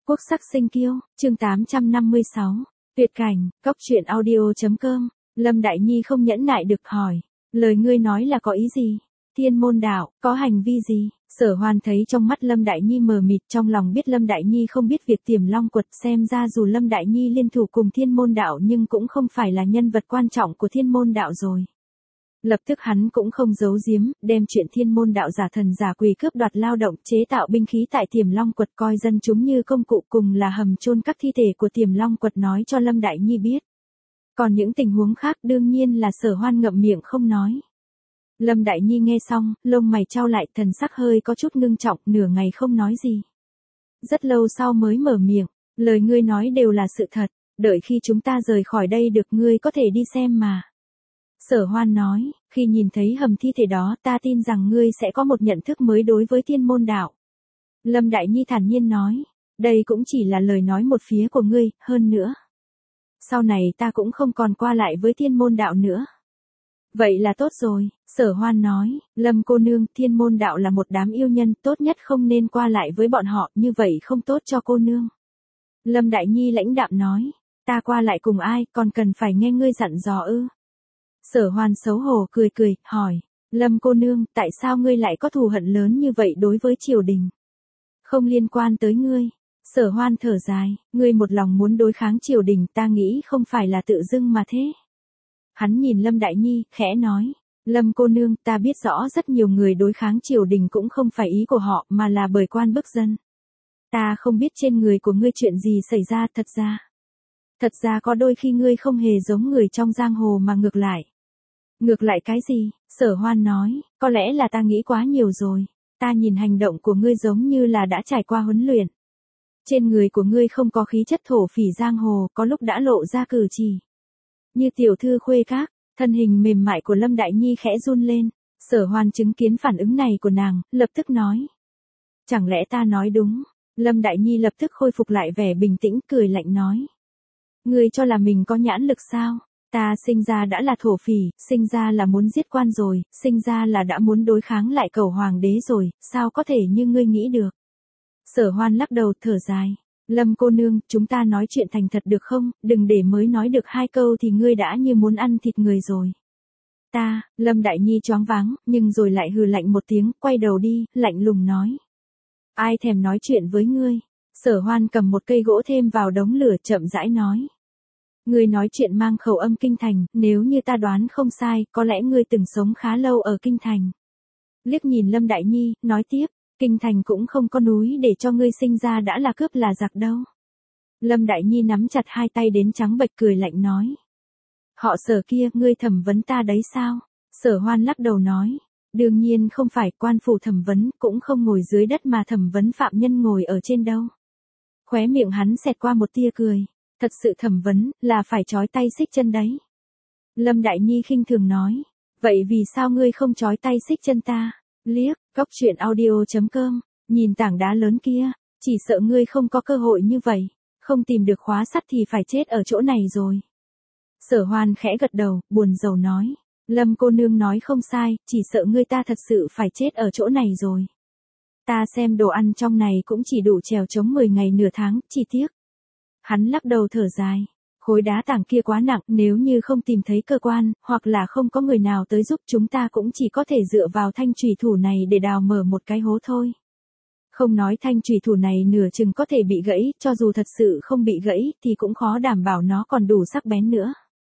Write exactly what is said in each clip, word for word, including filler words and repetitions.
Quốc sắc sinh kiêu, chương tám trăm năm mươi sáu, tuyệt cảnh, cóc truyện audio chấm com, Lâm Đại Nhi không nhẫn nại được hỏi, lời ngươi nói là có ý gì? Thiên môn đạo, có hành vi gì? Sở Hoan thấy trong mắt Lâm Đại Nhi mờ mịt, trong lòng biết Lâm Đại Nhi không biết việc Tiềm Long Quật, xem ra dù Lâm Đại Nhi liên thủ cùng Thiên môn đạo nhưng cũng không phải là nhân vật quan trọng của Thiên môn đạo rồi. Lập tức hắn cũng không giấu giếm, đem chuyện Thiên môn đạo giả thần giả quỷ cướp đoạt lao động, chế tạo binh khí tại Tiềm Long Quật, coi dân chúng như công cụ, cùng là hầm chôn các thi thể của Tiềm Long Quật nói cho Lâm Đại Nhi biết. Còn những tình huống khác đương nhiên là Sở Hoan ngậm miệng không nói. Lâm Đại Nhi nghe xong, lông mày chau lại, thần sắc hơi có chút ngưng trọng, nửa ngày không nói gì. Rất lâu sau mới mở miệng, lời ngươi nói đều là sự thật, đợi khi chúng ta rời khỏi đây được ngươi có thể đi xem mà. Sở Hoan nói, khi nhìn thấy hầm thi thể đó ta tin rằng ngươi sẽ có một nhận thức mới đối với Thiên môn đạo. Lâm Đại Nhi thản nhiên nói, đây cũng chỉ là lời nói một phía của ngươi, hơn nữa. Sau này ta cũng không còn qua lại với Thiên môn đạo nữa. Vậy là tốt rồi, Sở Hoan nói, Lâm cô nương, Thiên môn đạo là một đám yêu nhân, tốt nhất không nên qua lại với bọn họ, như vậy không tốt cho cô nương. Lâm Đại Nhi lãnh đạm nói, ta qua lại cùng ai, còn cần phải nghe ngươi dặn dò ư? Sở Hoan xấu hổ cười cười, hỏi, Lâm cô nương, tại sao ngươi lại có thù hận lớn như vậy đối với triều đình? Không liên quan tới ngươi. Sở Hoan thở dài, ngươi một lòng muốn đối kháng triều đình, ta nghĩ không phải là tự dưng mà thế. Hắn nhìn Lâm Đại Nhi, khẽ nói, Lâm cô nương, ta biết rõ rất nhiều người đối kháng triều đình cũng không phải ý của họ, mà là bởi quan bức dân. Ta không biết trên người của ngươi chuyện gì xảy ra, thật ra. Thật ra có đôi khi ngươi không hề giống người trong giang hồ mà ngược lại. Ngược lại cái gì? Sở Hoan nói, có lẽ là ta nghĩ quá nhiều rồi. Ta nhìn hành động của ngươi giống như là đã trải qua huấn luyện. Trên người của ngươi không có khí chất thổ phỉ giang hồ, có lúc đã lộ ra cử chỉ. Như tiểu thư khuê các, thân hình mềm mại của Lâm Đại Nhi khẽ run lên. Sở Hoan chứng kiến phản ứng này của nàng, lập tức nói. Chẳng lẽ ta nói đúng? Lâm Đại Nhi lập tức khôi phục lại vẻ bình tĩnh, cười lạnh nói. Ngươi cho là mình có nhãn lực sao? Ta sinh ra đã là thổ phỉ, sinh ra là muốn giết quan rồi, sinh ra là đã muốn đối kháng lại cầu hoàng đế rồi, sao có thể như ngươi nghĩ được? Sở Hoan lắc đầu thở dài. Lâm cô nương, chúng ta nói chuyện thành thật được không, đừng để mới nói được hai câu thì ngươi đã như muốn ăn thịt người rồi. Ta, Lâm Đại Nhi choáng váng, nhưng rồi lại hừ lạnh một tiếng, quay đầu đi, lạnh lùng nói. Ai thèm nói chuyện với ngươi? Sở Hoan cầm một cây gỗ thêm vào đống lửa, chậm rãi nói. Ngươi nói chuyện mang khẩu âm kinh thành, nếu như ta đoán không sai, có lẽ ngươi từng sống khá lâu ở kinh thành. Liếc nhìn Lâm Đại Nhi, nói tiếp, kinh thành cũng không có núi để cho ngươi sinh ra đã là cướp là giặc đâu. Lâm Đại Nhi nắm chặt hai tay đến trắng bệch, cười lạnh nói. Họ Sở kia, ngươi thẩm vấn ta đấy sao? Sở Hoan lắc đầu nói. Đương nhiên không phải, quan phủ thẩm vấn, cũng không ngồi dưới đất mà thẩm vấn phạm nhân ngồi ở trên đâu. Khóe miệng hắn xẹt qua một tia cười. Thật sự thẩm vấn, là phải trói tay xích chân đấy. Lâm Đại Nhi khinh thường nói. Vậy vì sao ngươi không trói tay xích chân ta? Liếc, cóc truyện audio chấm com, nhìn tảng đá lớn kia, chỉ sợ ngươi không có cơ hội như vậy. Không tìm được khóa sắt thì phải chết ở chỗ này rồi. Sở Hoan khẽ gật đầu, buồn rầu nói. Lâm cô nương nói không sai, chỉ sợ ngươi ta thật sự phải chết ở chỗ này rồi. Ta xem đồ ăn trong này cũng chỉ đủ trèo chống mười ngày nửa tháng, chỉ tiếc. Hắn lắc đầu thở dài. Khối đá tảng kia quá nặng, nếu như không tìm thấy cơ quan, hoặc là không có người nào tới giúp, chúng ta cũng chỉ có thể dựa vào thanh chùy thủ này để đào mở một cái hố thôi. Không nói thanh chùy thủ này nửa chừng có thể bị gãy, cho dù thật sự không bị gãy, thì cũng khó đảm bảo nó còn đủ sắc bén nữa.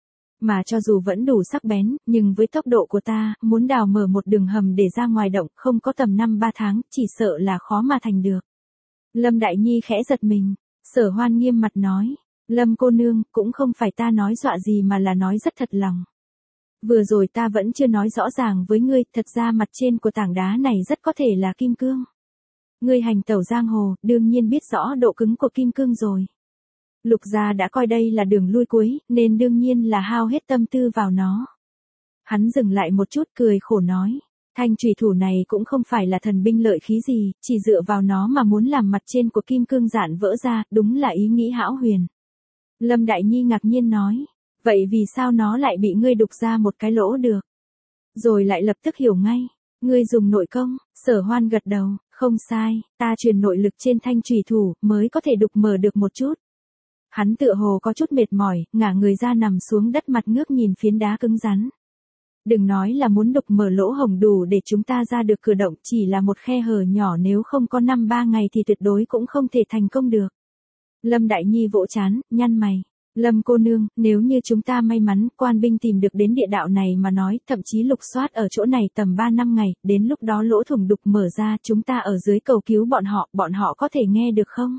Mà cho dù vẫn đủ sắc bén, nhưng với tốc độ của ta, muốn đào mở một đường hầm để ra ngoài động, không có tầm năm ba tháng, chỉ sợ là khó mà thành được. Lâm Đại Nhi khẽ giật mình. Sở Hoan nghiêm mặt nói. Lâm cô nương, cũng không phải ta nói dọa gì mà là nói rất thật lòng. Vừa rồi ta vẫn chưa nói rõ ràng với ngươi, thật ra mặt trên của tảng đá này rất có thể là kim cương. Ngươi hành tẩu giang hồ, đương nhiên biết rõ độ cứng của kim cương rồi. Lục gia đã coi đây là đường lui cuối, nên đương nhiên là hao hết tâm tư vào nó. Hắn dừng lại một chút, cười khổ nói. Thanh chùy thủ này cũng không phải là thần binh lợi khí gì, chỉ dựa vào nó mà muốn làm mặt trên của kim cương dạn vỡ ra, đúng là ý nghĩ hão huyền. Lâm Đại Nhi ngạc nhiên nói, vậy vì sao nó lại bị ngươi đục ra một cái lỗ được? Rồi lại lập tức hiểu ngay, ngươi dùng nội công. Sở Hoan gật đầu, Không sai, ta truyền nội lực trên thanh chùy thủ, mới có thể đục mở được một chút. Hắn tựa hồ có chút mệt mỏi, ngả người ra nằm xuống đất mặt ngước nhìn phiến đá cứng rắn. Đừng nói là muốn đục mở lỗ hổng đủ để chúng ta ra được cửa động, chỉ là một khe hở nhỏ nếu không có năm ba ngày thì tuyệt đối cũng không thể thành công được. Lâm Đại Nhi vỗ trán, nhăn mày. Lâm cô nương, nếu như chúng ta may mắn, quan binh tìm được đến địa đạo này mà nói, thậm chí lục soát ở chỗ này tầm ba năm ngày, đến lúc đó lỗ thủng đục mở ra, chúng ta ở dưới cầu cứu bọn họ, bọn họ có thể nghe được không?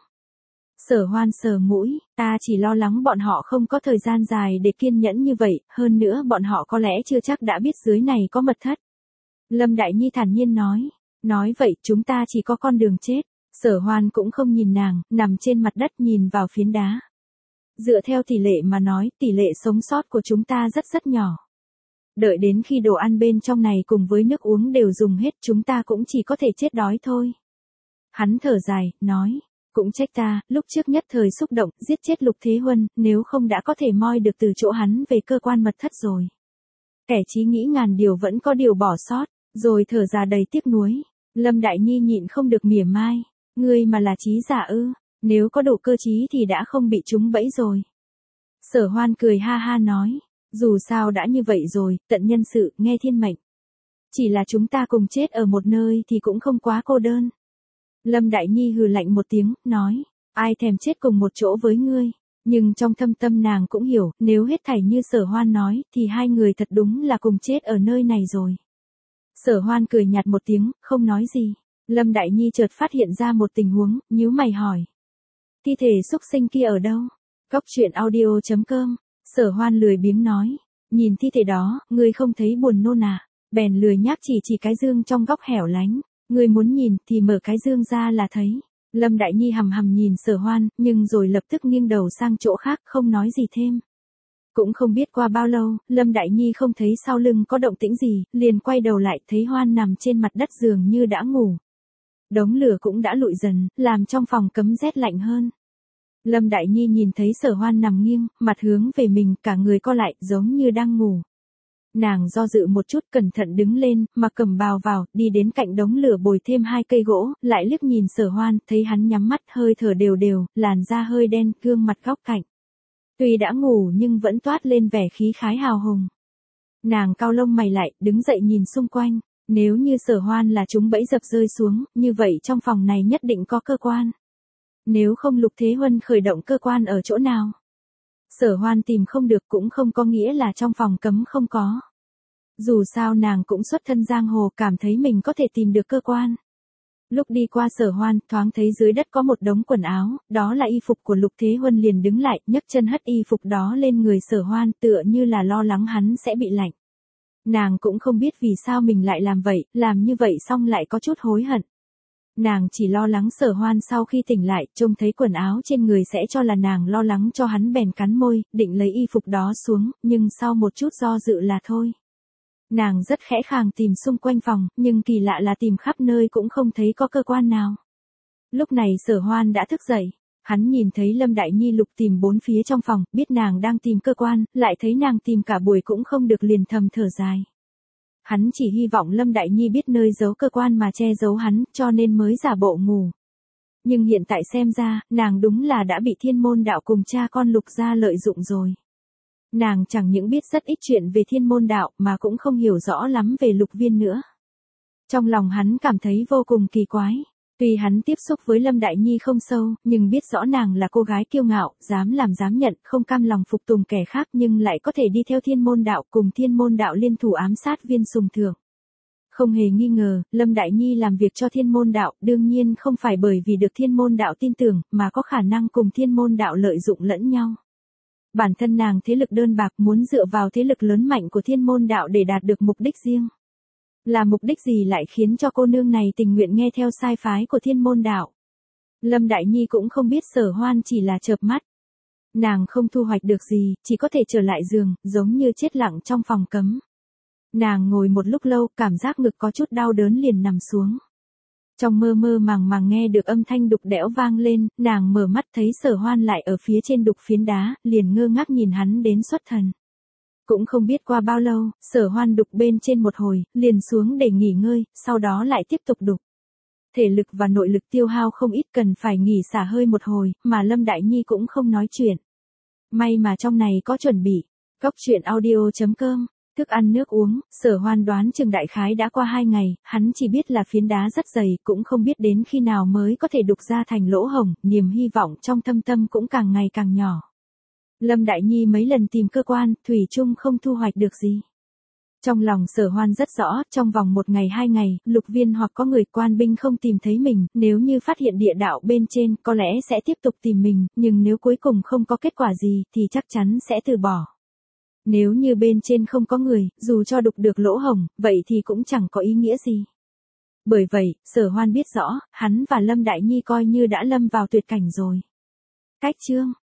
Sở Hoan sờ mũi, ta chỉ lo lắng bọn họ không có thời gian dài để kiên nhẫn như vậy, hơn nữa bọn họ có lẽ chưa chắc đã biết dưới này có mật thất. Lâm Đại Nhi thản nhiên nói, nói vậy chúng ta chỉ có con đường chết. Sở Hoan cũng không nhìn nàng, nằm trên mặt đất nhìn vào phiến đá. Dựa theo tỷ lệ mà nói, tỷ lệ sống sót của chúng ta rất rất nhỏ. Đợi đến khi đồ ăn bên trong này cùng với nước uống đều dùng hết, chúng ta cũng chỉ có thể chết đói thôi. Hắn thở dài, nói, cũng trách ta, lúc trước nhất thời xúc động, giết chết Lục Thế Huân, nếu không đã có thể moi được từ chỗ hắn về cơ quan mật thất rồi. Kẻ chí nghĩ ngàn điều vẫn có điều bỏ sót, rồi thở ra đầy tiếc nuối. Lâm Đại Nhi nhịn không được mỉa mai, ngươi mà là trí giả ư, nếu có đủ cơ trí thì đã không bị trúng bẫy rồi. Sở Hoan cười ha ha nói, dù sao đã như vậy rồi, tận nhân sự, nghe thiên mệnh. Chỉ là chúng ta cùng chết ở một nơi thì cũng không quá cô đơn. Lâm Đại Nhi hừ lạnh một tiếng, nói, ai thèm chết cùng một chỗ với ngươi, nhưng trong thâm tâm nàng cũng hiểu, nếu hết thảy như Sở Hoan nói, thì hai người thật đúng là cùng chết ở nơi này rồi. Sở Hoan cười nhạt một tiếng, không nói gì. Lâm Đại Nhi chợt phát hiện ra một tình huống, nhíu mày hỏi. Thi thể súc sinh kia ở đâu? Cóc truyện audio chấm com. Sở Hoan lười biếng nói. Nhìn thi thể đó, ngươi không thấy buồn nôn à? Bèn lười nhác chỉ chỉ cái dương trong góc hẻo lánh. Ngươi muốn nhìn thì mở cái dương ra là thấy. Lâm Đại Nhi hầm hầm nhìn Sở Hoan, nhưng rồi lập tức nghiêng đầu sang chỗ khác, không nói gì thêm. Cũng không biết qua bao lâu, Lâm Đại Nhi không thấy sau lưng có động tĩnh gì, liền quay đầu lại thấy Hoan nằm trên mặt đất giường như đã ngủ. Đống lửa cũng đã lụi dần, làm trong phòng cấm rét lạnh hơn. Lâm Đại Nhi nhìn thấy Sở Hoan nằm nghiêng, mặt hướng về mình, cả người co lại, giống như đang ngủ. Nàng do dự một chút, cẩn thận đứng lên, mà cầm bào vào, đi đến cạnh đống lửa bồi thêm hai cây gỗ, lại liếc nhìn Sở Hoan, thấy hắn nhắm mắt, hơi thở đều đều, làn da hơi đen, gương mặt góc cạnh. Tuy đã ngủ nhưng vẫn toát lên vẻ khí khái hào hùng. Nàng cau lông mày lại, đứng dậy nhìn xung quanh. Nếu như Sở Hoan là chúng bẫy dập rơi xuống, như vậy trong phòng này nhất định có cơ quan. Nếu không Lục Thế Huân khởi động cơ quan ở chỗ nào? Sở Hoan tìm không được cũng không có nghĩa là trong phòng cấm không có. Dù sao nàng cũng xuất thân giang hồ, cảm thấy mình có thể tìm được cơ quan. Lúc đi qua Sở Hoan, thoáng thấy dưới đất có một đống quần áo, đó là y phục của Lục Thế Huân, liền đứng lại, nhấc chân hất y phục đó lên người Sở Hoan, tựa như là lo lắng hắn sẽ bị lạnh. Nàng cũng không biết vì sao mình lại làm vậy, làm như vậy xong lại có chút hối hận. Nàng chỉ lo lắng Sở Hoan sau khi tỉnh lại, trông thấy quần áo trên người sẽ cho là nàng lo lắng cho hắn, bèn cắn môi, định lấy y phục đó xuống, nhưng sau một chút do dự là thôi. Nàng rất khẽ khàng tìm xung quanh phòng, nhưng kỳ lạ là tìm khắp nơi cũng không thấy có cơ quan nào. Lúc này Sở Hoan đã thức dậy. Hắn nhìn thấy Lâm Đại Nhi lục tìm bốn phía trong phòng, biết nàng đang tìm cơ quan, lại thấy nàng tìm cả buổi cũng không được, liền thầm thở dài. Hắn chỉ hy vọng Lâm Đại Nhi biết nơi giấu cơ quan mà che giấu hắn, cho nên mới giả bộ ngủ. Nhưng hiện tại xem ra, nàng đúng là đã bị Thiên Môn Đạo cùng cha con Lục gia lợi dụng rồi. Nàng chẳng những biết rất ít chuyện về Thiên Môn Đạo mà cũng không hiểu rõ lắm về Lục Viên nữa. Trong lòng hắn cảm thấy vô cùng kỳ quái. Tuy hắn tiếp xúc với Lâm Đại Nhi không sâu, nhưng biết rõ nàng là cô gái kiêu ngạo, dám làm dám nhận, không cam lòng phục tùng kẻ khác nhưng lại có thể đi theo Thiên Môn Đạo, cùng Thiên Môn Đạo liên thủ ám sát Viên Sùng Thượng. Không hề nghi ngờ, Lâm Đại Nhi làm việc cho Thiên Môn Đạo, đương nhiên không phải bởi vì được Thiên Môn Đạo tin tưởng, mà có khả năng cùng Thiên Môn Đạo lợi dụng lẫn nhau. Bản thân nàng thế lực đơn bạc, muốn dựa vào thế lực lớn mạnh của Thiên Môn Đạo để đạt được mục đích riêng. Là mục đích gì lại khiến cho cô nương này tình nguyện nghe theo sai phái của Thiên Môn Đạo? Lâm Đại Nhi cũng không biết Sở Hoan chỉ là chợp mắt. Nàng không thu hoạch được gì, chỉ có thể trở lại giường, giống như chết lặng trong phòng cấm. Nàng ngồi một lúc lâu, cảm giác ngực có chút đau đớn liền nằm xuống. Trong mơ mơ màng màng nghe được âm thanh đục đẽo vang lên, nàng mở mắt thấy Sở Hoan lại ở phía trên đục phiến đá, liền ngơ ngác nhìn hắn đến xuất thần. Cũng không biết qua bao lâu, Sở Hoan đục bên trên một hồi, liền xuống để nghỉ ngơi, sau đó lại tiếp tục đục. thể lực và nội lực tiêu hao không ít, cần phải nghỉ xả hơi một hồi, mà Lâm Đại Nhi cũng không nói chuyện. May mà trong này có chuẩn bị. Cốc truyện audio chấm com, thức ăn nước uống, Sở Hoan đoán chừng đại khái đã qua hai ngày, hắn chỉ biết là phiến đá rất dày, cũng không biết đến khi nào mới có thể đục ra thành lỗ hổng, niềm hy vọng trong thâm tâm cũng càng ngày càng nhỏ. Lâm Đại Nhi mấy lần tìm cơ quan, thủy chung không thu hoạch được gì. Trong lòng Sở Hoan rất rõ, trong vòng một ngày hai ngày, lục viên hoặc có người quan binh không tìm thấy mình, nếu như phát hiện địa đạo bên trên, có lẽ sẽ tiếp tục tìm mình, nhưng nếu cuối cùng không có kết quả gì, thì chắc chắn sẽ từ bỏ. Nếu như bên trên không có người, dù cho đục được lỗ hổng, vậy thì cũng chẳng có ý nghĩa gì. Bởi vậy, Sở Hoan biết rõ, hắn và Lâm Đại Nhi coi như đã lâm vào tuyệt cảnh rồi. Cách chương